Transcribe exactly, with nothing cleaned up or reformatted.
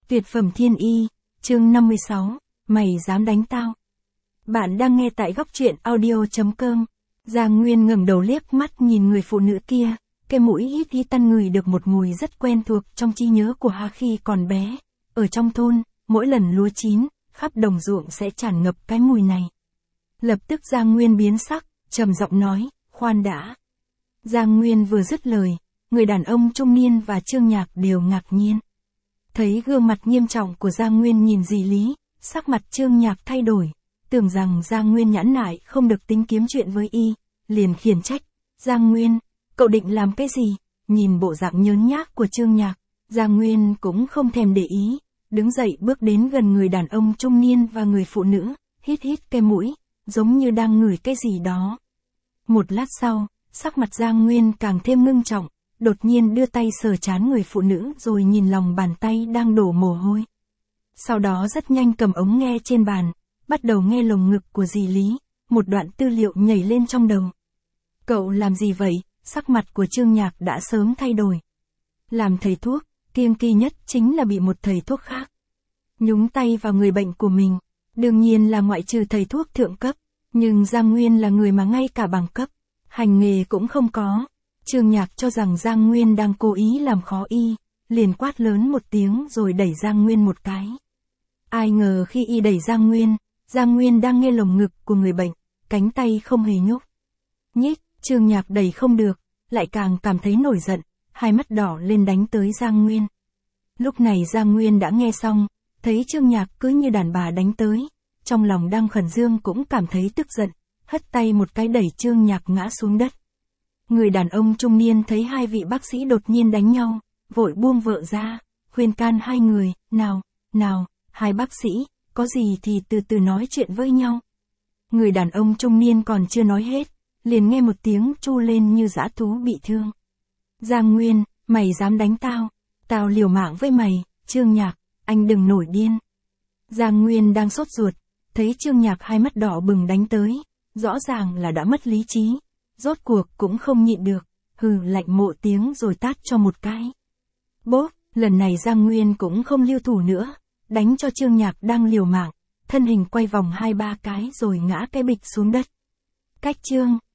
Tuyệt phẩm thiên y, chương năm mươi sáu, mày dám đánh tao. Bạn đang nghe tại góc truyện audio.com. Giang Nguyên ngẩng đầu liếc mắt nhìn người phụ nữ kia, cái mũi hít hít tăn ngửi được một mùi rất quen thuộc trong trí nhớ của Hà khi còn bé. Ở trong thôn, mỗi lần lúa chín, khắp đồng ruộng sẽ tràn ngập cái mùi này. Lập tức Giang Nguyên biến sắc, trầm giọng nói, khoan đã. Giang Nguyên vừa dứt lời, người đàn ông trung niên và Trương Nhạc đều ngạc nhiên. Thấy gương mặt nghiêm trọng của Giang Nguyên nhìn dì Lý, sắc mặt Trương Nhạc thay đổi, tưởng rằng Giang Nguyên nhãn nại không được tính kiếm chuyện với y, liền khiển trách, Giang Nguyên, cậu định làm cái gì? Nhìn bộ dạng nhớn nhác của Trương Nhạc, Giang Nguyên cũng không thèm để ý, đứng dậy bước đến gần người đàn ông trung niên và người phụ nữ, hít hít cái mũi, giống như đang ngửi cái gì đó. Một lát sau, sắc mặt Giang Nguyên càng thêm ngưng trọng, đột nhiên đưa tay sờ trán người phụ nữ rồi nhìn lòng bàn tay đang đổ mồ hôi. Sau đó rất nhanh cầm ống nghe trên bàn, bắt đầu nghe lồng ngực của dì Lý, một đoạn tư liệu nhảy lên trong đầu. Cậu làm gì vậy? Sắc mặt của Trương Nhạc đã sớm thay đổi. Làm thầy thuốc, kiêng kỵ nhất chính là bị một thầy thuốc khác nhúng tay vào người bệnh của mình. Đương nhiên là ngoại trừ thầy thuốc thượng cấp, nhưng Giang Nguyên là người mà ngay cả bằng cấp, hành nghề cũng không có. Trương Nhạc cho rằng Giang Nguyên đang cố ý làm khó y, liền quát lớn một tiếng rồi đẩy Giang Nguyên một cái. Ai ngờ khi y đẩy Giang Nguyên, Giang Nguyên đang nghe lồng ngực của người bệnh, cánh tay không hề nhúc nhích, Trương Nhạc đẩy không được, lại càng cảm thấy nổi giận, hai mắt đỏ lên đánh tới Giang Nguyên. Lúc này Giang Nguyên đã nghe xong, thấy Trương Nhạc cứ như đàn bà đánh tới, trong lòng đang khẩn dương cũng cảm thấy tức giận, hất tay một cái đẩy Trương Nhạc ngã xuống đất. Người đàn ông trung niên thấy hai vị bác sĩ đột nhiên đánh nhau, vội buông vợ ra, khuyên can hai người, nào, nào, hai bác sĩ, có gì thì từ từ nói chuyện với nhau. Người đàn ông trung niên còn chưa nói hết, liền nghe một tiếng tru lên như dã thú bị thương. Giang Nguyên, mày dám đánh tao, tao liều mạng với mày. Trương Nhạc, anh đừng nổi điên. Giang Nguyên đang sốt ruột, thấy Trương Nhạc hai mắt đỏ bừng đánh tới, rõ ràng là đã mất lý trí. Rốt cuộc cũng không nhịn được, hừ lạnh mộ tiếng rồi tát cho một cái. Bốp, lần này Giang Nguyên cũng không lưu thủ nữa, đánh cho Trương Nhạc đang liều mạng, thân hình quay vòng hai ba cái rồi ngã cái bịch xuống đất. Cách Trương